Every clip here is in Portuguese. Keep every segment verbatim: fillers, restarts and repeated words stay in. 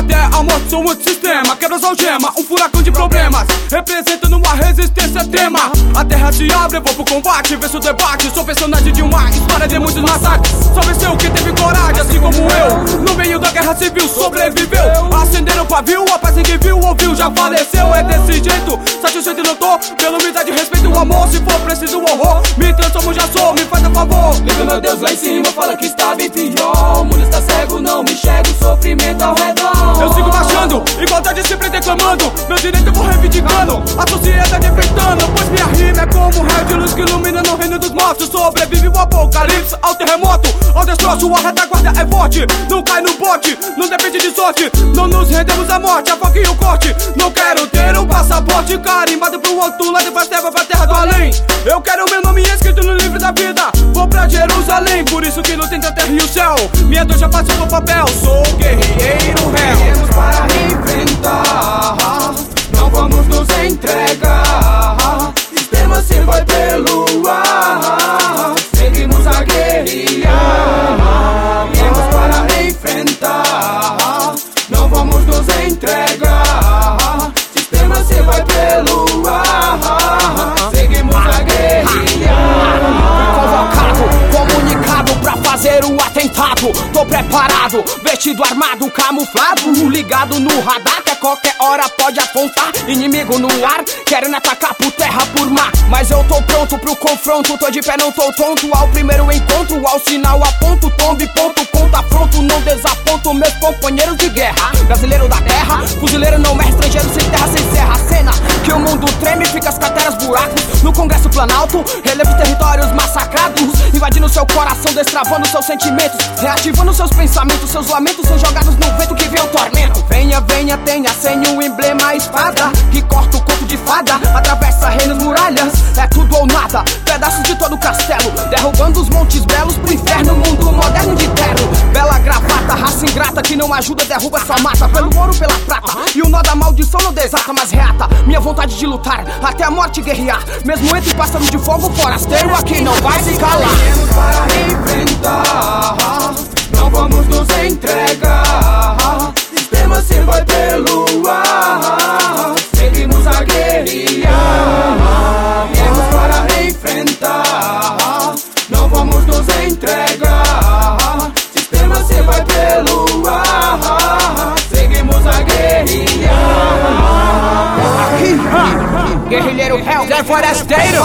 até a morte, sou um antissistema. Quebra as algemas, um furacão de problemas, representando uma resistência tema. A terra se abre, eu vou pro combate, vê se o debate. Sou personagem de uma história de muitos massacres. Só venceu quem teve coragem, assim como eu. No meio da guerra civil sobreviveu. Acenderam o pavio, a paz ninguém viu, ouviu, já faleceu. É desse jeito, satisfeito não tô. Pela humildade, respeito o amor, se for preciso o horror. Me transformo, já sou, me faz a favor. Liga meu Deus lá em cima, fala que está bem pior. O mundo está cego, não me enxerga o sofrimento ao redor. Eu sigo marchando, igualdade sempre declamando. Meu direito eu vou reivindicando, a sociedade enfrentando. Pois minha rima é como um raio de luz que ilumina no reino dos mortos. Sobrevive o apocalipse, ao terremoto, ao destroço. A retaguarda é forte, não cai no bote, não depende de sorte. Não nos rendemos à morte, a faca e o corte. Não quero ter um passaporte carimbado pro outro lado, pra terra, pra terra do além. Eu quero meu nome escrito no livro da vida, vou pra Jerusalém. Por isso que luta entre a terra e o céu, minha dor já passou no papel. Sou guerreiro réu. Viemos para enfrentar, não vamos nos entregar. Sistema se vai pelo ar, seguimos a guerrear. Viemos para enfrentar, não vamos nos entregar. Sistema se vai pelo ar, seguimos a guerrear. Convocado, comunicado pra fazer o atentado. Tô preparado, vestido armado, camuflado, ligado no radar que a qualquer hora pode apontar. Inimigo no ar, querendo atacar por terra, por mar. Mas eu tô pronto pro confronto, tô de pé, não tô tonto. Ao primeiro encontro, ao sinal aponto, tombo e ponto, conta afronto. Não desaponto meus companheiros de guerra. Brasileiro da terra, fuzileiro não é estrangeiro, sem terra, sem serra. A cena que o mundo treme, fica as crateras, buracos no Congresso Planalto, relevo de territórios massacrados, invadindo seu coração, destravando seus sentimentos, reativando seus pensamentos. Seus lamentos são jogados no vento que vem o tormento. Venha, venha, tenha senho, o emblema, a espada que corta o corpo de fada, atravessa reinos, muralhas, é tudo ou nada. Pedaços de todo o castelo, derrubando os montes belos pro inferno, mundo moderno de terno. Bela gravata, raça ingrata que não ajuda, derruba, só mata. Pelo ouro, pela prata, e o nó da maldição não desata, mas reata minha vontade de lutar, até a morte guerrear. Mesmo entre pássaros de fogo, forasteiro aqui não vai se calar. Viemos para enfrentar, não vamos nos entregar. Sistema se vai pelo ar, seguimos a guerrear. Viemos para enfrentar, não vamos nos entregar. Sistema se vai pelo ar, seguimos a guerrear. Aqui, guerrilheiro réu, é forasteiro.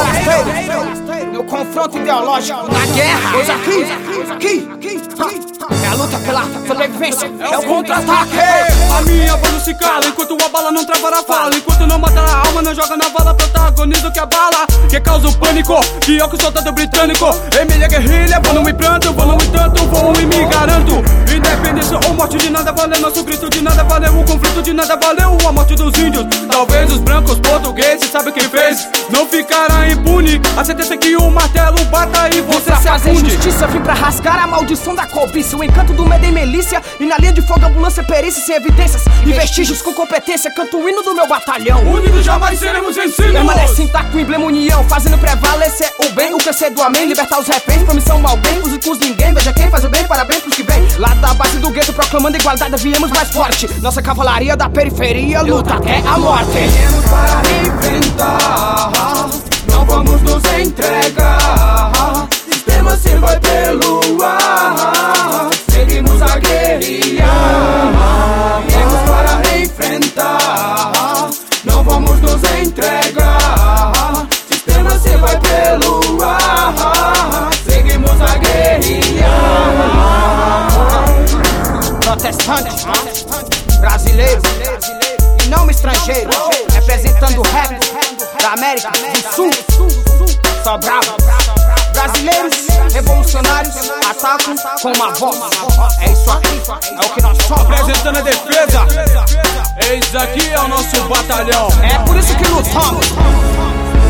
No confronto ideológico, na guerra. Pois aqui, aqui, aqui, é a luta pela sobrevivência, é o contra-ataque. A minha voz não se cala, enquanto a bala não trava na fala. Enquanto não mata a alma, não joga na bala. Protagoniza que a bala, que causa o pânico, pior que o soldado britânico. Emília guerrilha, vou no me pranto, vou no entanto, vou e me garanto. Independência ou morte de nada valeu, nosso grito de nada valeu. O conflito de nada valeu, a morte dos índios. Talvez os brancos portugueses, sabe quem fez? Não ficará impune, a sentença que o martelo bata e você se trazer afunde. justiça, vim pra rasgar a maldição da cobiça, o encanto do medo e milícia. E na linha de fogo, ambulância, perícia, sem evidências e vestígios, com competência, canto o hino do meu batalhão. Unidos jamais seremos vencidos. Permanece intacto o emblema união, fazendo prevalecer o bem, o crescer do amém, libertar os reféns, promissão mal bem, os incus ninguém. Veja quem faz o bem, parabéns pros que vem. Lá da base do gueto, proclamando igualdade, viemos mais forte. Nossa cavalaria da periferia luta até a morte. Viemos para enfrentar, não vamos nos entregar. Sistema se vai pelo ar, seguimos a guerrear. Viemos para enfrentar, não vamos nos entregar. Sistema se vai pelo ar, seguimos a guerrear. Protestantes, brasileiros e não estrangeiros, representando o rap da América do Sul. Só bravo. Brasileiros, revolucionários, atacam com uma voz. É isso aqui, é o que nós somos. Apresentando a defesa, eis aqui é o nosso batalhão. É por isso que lutamos.